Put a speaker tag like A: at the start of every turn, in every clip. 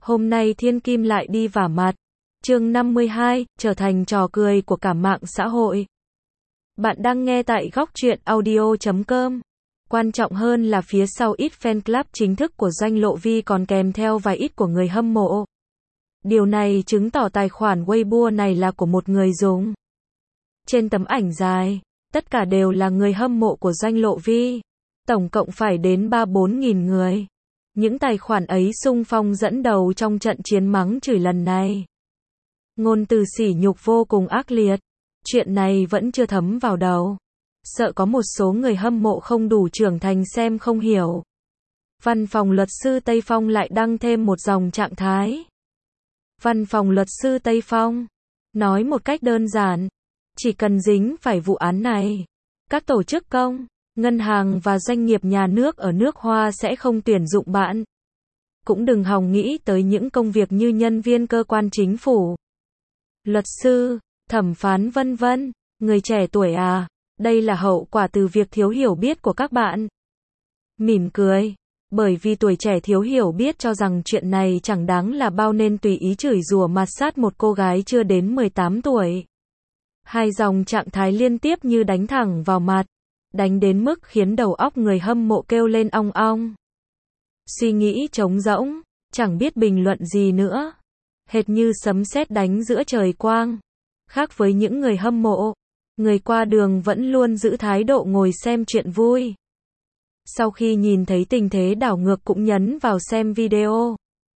A: Hôm nay Thiên Kim lại đi vả mặt. Chương 52, trở thành trò cười của cả mạng xã hội. Bạn đang nghe tại góc truyện audio.com. Quan trọng hơn là phía sau ít fan club chính thức của Doanh Lộ Vi còn kèm theo vài ít của người hâm mộ. Điều này chứng tỏ tài khoản Weibo này là của một người dùng. Trên tấm ảnh dài, tất cả đều là người hâm mộ của Doanh Lộ Vi. Tổng cộng phải đến 3-4 nghìn người. Những tài khoản ấy xung phong dẫn đầu trong trận chiến mắng chửi lần này. Ngôn từ sỉ nhục vô cùng ác liệt. Chuyện này vẫn chưa thấm vào đầu. Sợ có một số người hâm mộ không đủ trưởng thành xem không hiểu. Văn phòng luật sư Tây Phong lại đăng thêm một dòng trạng thái. Văn phòng luật sư Tây Phong nói một cách đơn giản, chỉ cần dính phải vụ án này, các tổ chức công, ngân hàng và doanh nghiệp nhà nước ở nước Hoa sẽ không tuyển dụng bạn. Cũng đừng hòng nghĩ tới những công việc như nhân viên cơ quan chính phủ, luật sư, thẩm phán vân vân. Người trẻ tuổi à, đây là hậu quả từ việc thiếu hiểu biết của các bạn. Mỉm cười, bởi vì tuổi trẻ thiếu hiểu biết cho rằng chuyện này chẳng đáng là bao nên tùy ý chửi rủa mạt sát một cô gái chưa đến 18 tuổi. Hai dòng trạng thái liên tiếp như đánh thẳng vào mặt, đánh đến mức khiến đầu óc người hâm mộ kêu lên ong ong. Suy nghĩ trống rỗng, chẳng biết bình luận gì nữa. Hệt như sấm sét đánh giữa trời quang. Khác với những người hâm mộ, người qua đường vẫn luôn giữ thái độ ngồi xem chuyện vui. Sau khi nhìn thấy tình thế đảo ngược cũng nhấn vào xem video.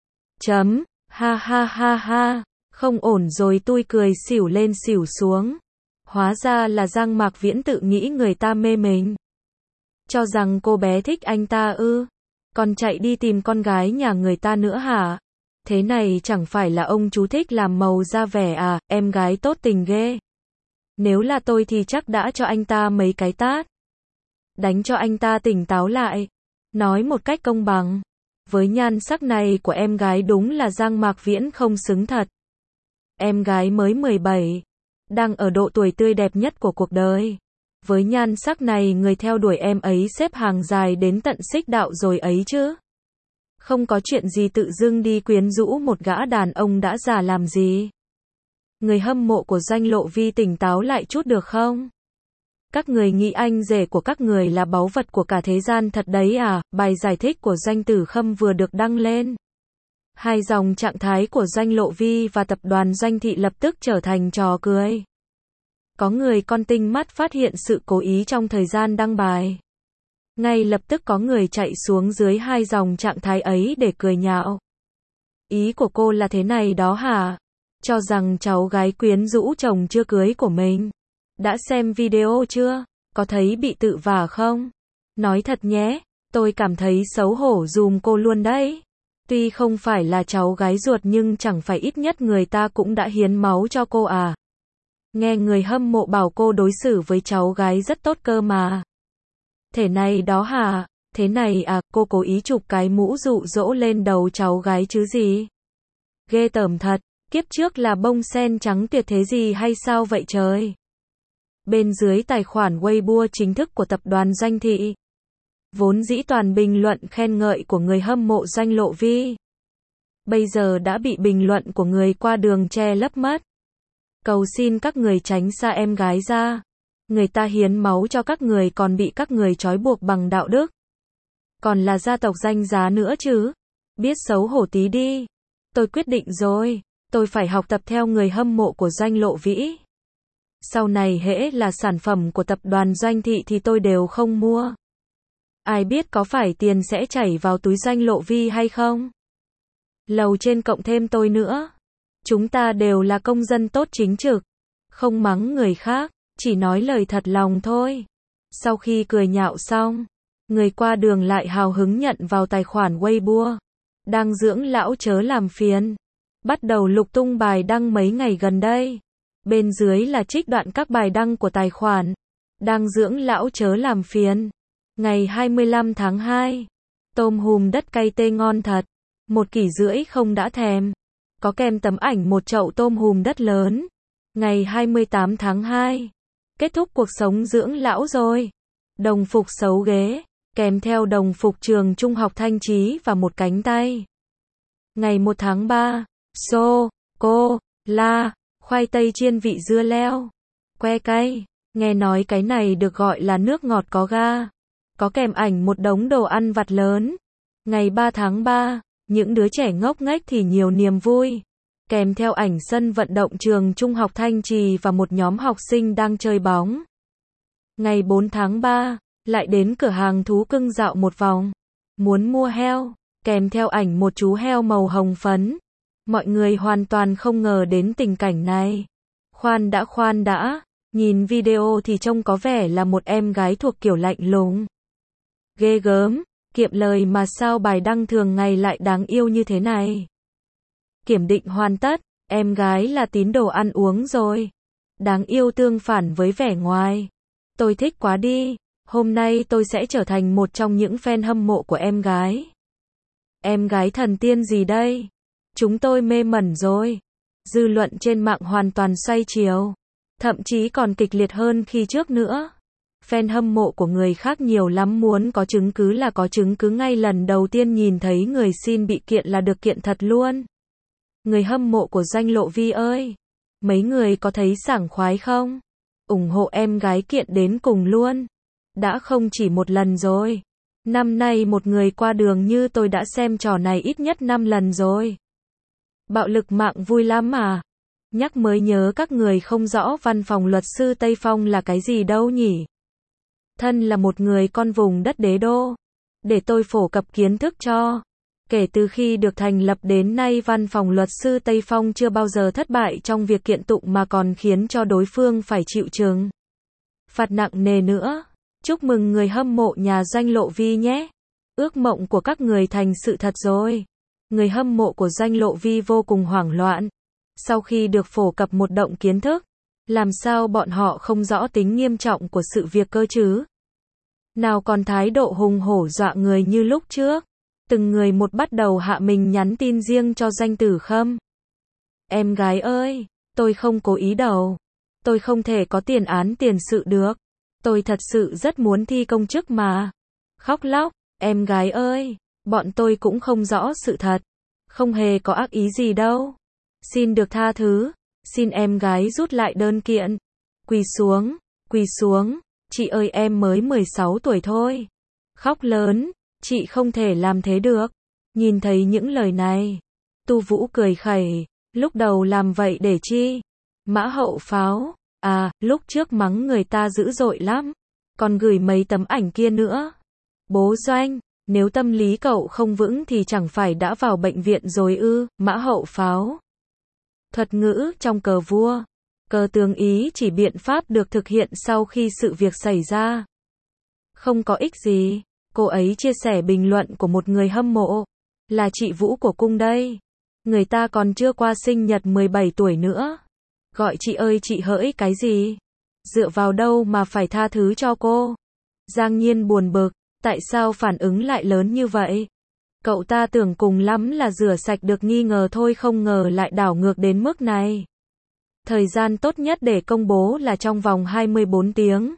A: Ha ha ha ha, không ổn rồi, tui cười xỉu lên xỉu xuống. Hóa ra là Giang Mạc Viễn tự nghĩ người ta mê mình. Cho rằng cô bé thích anh ta ư? Còn chạy đi tìm con gái nhà người ta nữa hả? Thế này chẳng phải là ông chú thích làm màu ra vẻ à, em gái tốt tình ghê. Nếu là tôi thì chắc đã cho anh ta mấy cái tát. Đánh cho anh ta tỉnh táo lại. Nói một cách công bằng. Với nhan sắc này của em gái đúng là Giang Mạc Viễn không xứng thật. Em gái mới 17. Đang ở độ tuổi tươi đẹp nhất của cuộc đời. Với nhan sắc này người theo đuổi em ấy xếp hàng dài đến tận xích đạo rồi ấy chứ. Không có chuyện gì tự dưng đi quyến rũ một gã đàn ông đã già làm gì. Người hâm mộ của Doanh Lộ Vi tỉnh táo lại chút được không? Các người nghĩ anh rể của các người là báu vật của cả thế gian thật đấy à? Bài giải thích của Doanh Tử Khâm vừa được đăng lên. Hai dòng trạng thái của Doanh Lộ Vi và tập đoàn Doanh Thị lập tức trở thành trò cười. Có người con tinh mắt phát hiện sự cố ý trong thời gian đăng bài. Ngay lập tức có người chạy xuống dưới hai dòng trạng thái ấy để cười nhạo. Ý của cô là thế này đó hả? Cho rằng cháu gái quyến rũ chồng chưa cưới của mình. Đã xem video chưa? Có thấy bị tự vả không? Nói thật nhé, tôi cảm thấy xấu hổ giùm cô luôn đấy. Tuy không phải là cháu gái ruột nhưng chẳng phải ít nhất người ta cũng đã hiến máu cho cô à. Nghe người hâm mộ bảo cô đối xử với cháu gái rất tốt cơ mà. Thế này đó hả? Thế này à, cô cố ý chụp cái mũ dụ dỗ lên đầu cháu gái chứ gì? Ghê tởm thật, kiếp trước là bông sen trắng tuyệt thế gì hay sao vậy trời? Bên dưới tài khoản Weibo chính thức của tập đoàn Doanh Thị, vốn dĩ toàn bình luận khen ngợi của người hâm mộ Doanh Lộ Vi, bây giờ đã bị bình luận của người qua đường che lấp mất. Cầu xin các người tránh xa em gái ra. Người ta hiến máu cho các người còn bị các người trói buộc bằng đạo đức. Còn là gia tộc danh giá nữa chứ. Biết xấu hổ tí đi. Tôi quyết định rồi. Tôi phải học tập theo người hâm mộ của Doanh Lộ Vĩ. Sau này hễ là sản phẩm của tập đoàn Doanh Thị thì tôi đều không mua. Ai biết có phải tiền sẽ chảy vào túi Doanh Lộ Vi hay không? Lầu trên cộng thêm tôi nữa. Chúng ta đều là công dân tốt chính trực. Không mắng người khác, chỉ nói lời thật lòng thôi. Sau khi cười nhạo xong, người qua đường lại hào hứng nhận vào tài khoản Weibo. Đang dưỡng lão chớ làm phiền. Bắt đầu lục tung bài đăng mấy ngày gần đây. Bên dưới là trích đoạn các bài đăng của tài khoản. Đang dưỡng lão chớ làm phiền. Ngày 25 tháng 2. Tôm hùm đất cay tê ngon thật. 1,5 kg không đã thèm. Có kèm tấm ảnh một chậu tôm hùm đất lớn. Ngày 28 tháng 2. Kết thúc cuộc sống dưỡng lão rồi. Đồng phục xấu ghế. Kèm theo đồng phục trường trung học Thanh Chí và một cánh tay. Ngày 1 tháng 3, sô, cô, la, khoai tây chiên vị dưa leo, que cay. Nghe nói cái này được gọi là nước ngọt có ga. Có kèm ảnh một đống đồ ăn vặt lớn. Ngày 3 tháng 3, những đứa trẻ ngốc nghếch thì nhiều niềm vui. Kèm theo ảnh sân vận động trường Trung học Thanh Trì và một nhóm học sinh đang chơi bóng. Ngày 4 tháng 3, lại đến cửa hàng thú cưng dạo một vòng. Muốn mua heo, kèm theo ảnh một chú heo màu hồng phấn. Mọi người hoàn toàn không ngờ đến tình cảnh này. Khoan đã, nhìn video thì trông có vẻ là một em gái thuộc kiểu lạnh lùng. Ghê gớm, kiệm lời mà sao bài đăng thường ngày lại đáng yêu như thế này. Kiểm định hoàn tất, em gái là tín đồ ăn uống rồi. Đáng yêu tương phản với vẻ ngoài. Tôi thích quá đi, hôm nay tôi sẽ trở thành một trong những fan hâm mộ của em gái. Em gái thần tiên gì đây? Chúng tôi mê mẩn rồi. Dư luận trên mạng hoàn toàn xoay chiều. Thậm chí còn kịch liệt hơn khi trước nữa. Fan hâm mộ của người khác nhiều lắm, muốn có chứng cứ là có chứng cứ ngay lần đầu tiên nhìn thấy người xin bị kiện là được kiện thật luôn. Người hâm mộ của Danh Lộ Vi ơi! Mấy người có thấy sảng khoái không? Ủng hộ em gái kiện đến cùng luôn. Đã không chỉ một lần rồi. Năm nay một người qua đường như tôi đã xem trò này ít nhất 5 lần rồi. Bạo lực mạng vui lắm mà. Nhắc mới nhớ các người không rõ văn phòng luật sư Tây Phong là cái gì đâu nhỉ? Thân là một người con vùng đất đế đô. Để tôi phổ cập kiến thức cho. Kể từ khi được thành lập đến nay, văn phòng luật sư Tây Phong chưa bao giờ thất bại trong việc kiện tụng mà còn khiến cho đối phương phải chịu trừng phạt nặng nề nữa. Chúc mừng người hâm mộ nhà Danh Lộ Vi nhé. Ước mộng của các người thành sự thật rồi. Người hâm mộ của Danh Lộ Vi vô cùng hoảng loạn. Sau khi được phổ cập một động kiến thức, làm sao bọn họ không rõ tính nghiêm trọng của sự việc cơ chứ? Nào còn thái độ hùng hổ dọa người như lúc trước. Từng người một bắt đầu hạ mình nhắn tin riêng cho Danh Tử Khâm. Em gái ơi, tôi không cố ý đâu. Tôi không thể có tiền án tiền sự được. Tôi thật sự rất muốn thi công chức mà. Khóc lóc, em gái ơi, bọn tôi cũng không rõ sự thật. Không hề có ác ý gì đâu. Xin được tha thứ. Xin em gái rút lại đơn kiện. Quỳ xuống, chị ơi em mới 16 tuổi thôi. Khóc lớn, chị không thể làm thế được. Nhìn thấy những lời này, Tu Vũ cười khẩy, lúc đầu làm vậy để chi? Mã Hậu Pháo, lúc trước mắng người ta dữ dội lắm, còn gửi mấy tấm ảnh kia nữa. Bố Doanh, nếu tâm lý cậu không vững thì chẳng phải đã vào bệnh viện rồi ư? Mã Hậu Pháo. Thuật ngữ trong cờ vua, cờ tướng ý chỉ biện pháp được thực hiện sau khi sự việc xảy ra. Không có ích gì. Cô ấy chia sẻ bình luận của một người hâm mộ. Là chị Vũ của cung đây. Người ta còn chưa qua sinh nhật 17 tuổi nữa. Gọi chị ơi chị hỡi cái gì? Dựa vào đâu mà phải tha thứ cho cô? Giang Nhiên buồn bực. Tại sao phản ứng lại lớn như vậy? Cậu ta tưởng cùng lắm là rửa sạch được nghi ngờ thôi, không ngờ lại đảo ngược đến mức này. Thời gian tốt nhất để công bố là trong vòng 24 tiếng.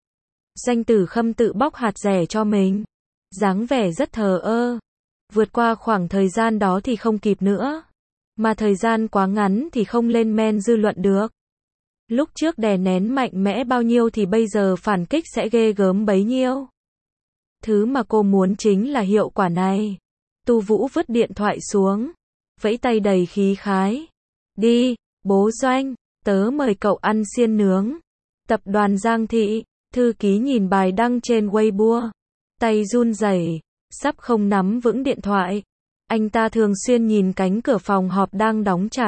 A: Danh Tử Khâm tự bóc hạt rẻ cho mình. Dáng vẻ rất thờ ơ. Vượt qua khoảng thời gian đó thì không kịp nữa. Mà thời gian quá ngắn thì không lên men dư luận được. Lúc trước đè nén mạnh mẽ bao nhiêu thì bây giờ phản kích sẽ ghê gớm bấy nhiêu. Thứ mà cô muốn chính là hiệu quả này. Tu Vũ vứt điện thoại xuống. Vẫy tay đầy khí khái. Đi, bố Doanh, tớ mời cậu ăn xiên nướng. Tập đoàn Giang Thị. Thư ký nhìn bài đăng trên Weibo. Tay run rẩy, sắp không nắm vững điện thoại. Anh ta thường xuyên nhìn cánh cửa phòng họp đang đóng chặt.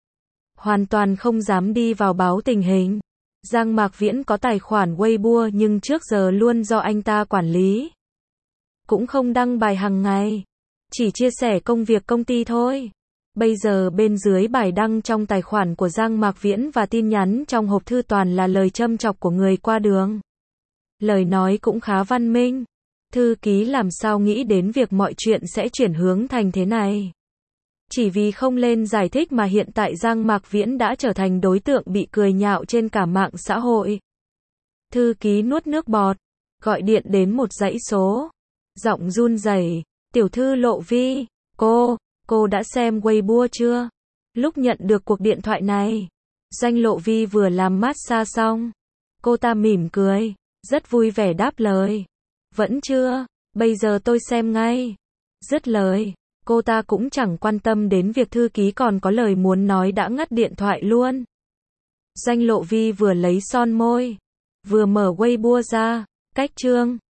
A: Hoàn toàn không dám đi vào báo tình hình. Giang Mạc Viễn có tài khoản Weibo nhưng trước giờ luôn do anh ta quản lý. Cũng không đăng bài hàng ngày. Chỉ chia sẻ công việc công ty thôi. Bây giờ bên dưới bài đăng trong tài khoản của Giang Mạc Viễn và tin nhắn trong hộp thư toàn là lời châm chọc của người qua đường. Lời nói cũng khá văn minh. Thư ký làm sao nghĩ đến việc mọi chuyện sẽ chuyển hướng thành thế này. Chỉ vì không lên giải thích mà hiện tại Giang Mạc Viễn đã trở thành đối tượng bị cười nhạo trên cả mạng xã hội. Thư ký nuốt nước bọt, gọi điện đến một dãy số. Giọng run rẩy, tiểu thư Lộ Vi, cô cô đã xem Weibo chưa? Lúc nhận được cuộc điện thoại này, Doanh Lộ Vi vừa làm massage xong. Cô ta mỉm cười, rất vui vẻ đáp lời. Vẫn chưa, bây giờ tôi xem ngay. Dứt lời, cô ta cũng chẳng quan tâm đến việc thư ký còn có lời muốn nói đã ngắt điện thoại luôn. Doanh Lộ Vi vừa lấy son môi, vừa mở Weibo ra, cách chương.